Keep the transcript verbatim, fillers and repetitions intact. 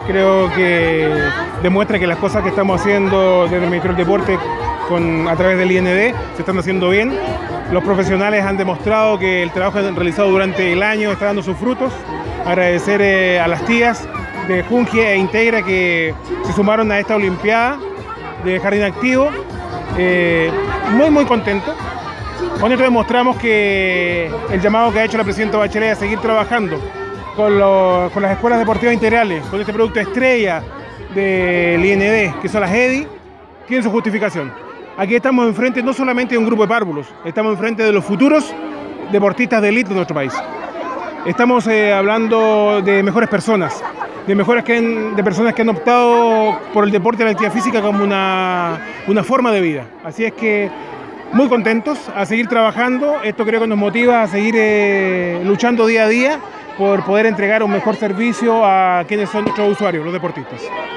Creo que demuestra que las cosas que estamos haciendo desde el Ministerio del Deporte con, a través del I N D se están haciendo bien. Los profesionales han demostrado que el trabajo realizado durante el año está dando sus frutos. Agradecer eh, a las tías de Junge e Integra que se sumaron a esta Olimpiada de Jardín Activo. Eh, muy muy contento. Con esto demostramos que el llamado que ha hecho la presidenta Bachelet a seguir trabajando con, lo, con las escuelas deportivas integrales, con este producto estrella del I N D, que son las E D I, tiene su justificación. Aquí estamos enfrente no solamente de un grupo de párvulos, estamos enfrente de los futuros deportistas de élite de nuestro país. Estamos eh, hablando de mejores personas, de mejores que han, de personas que han optado por el deporte y la actividad física como una, una forma de vida. Así es que muy contentos a seguir trabajando. Esto creo que nos motiva a seguir eh, luchando día a día por poder entregar un mejor servicio a quienes son nuestros usuarios, los deportistas.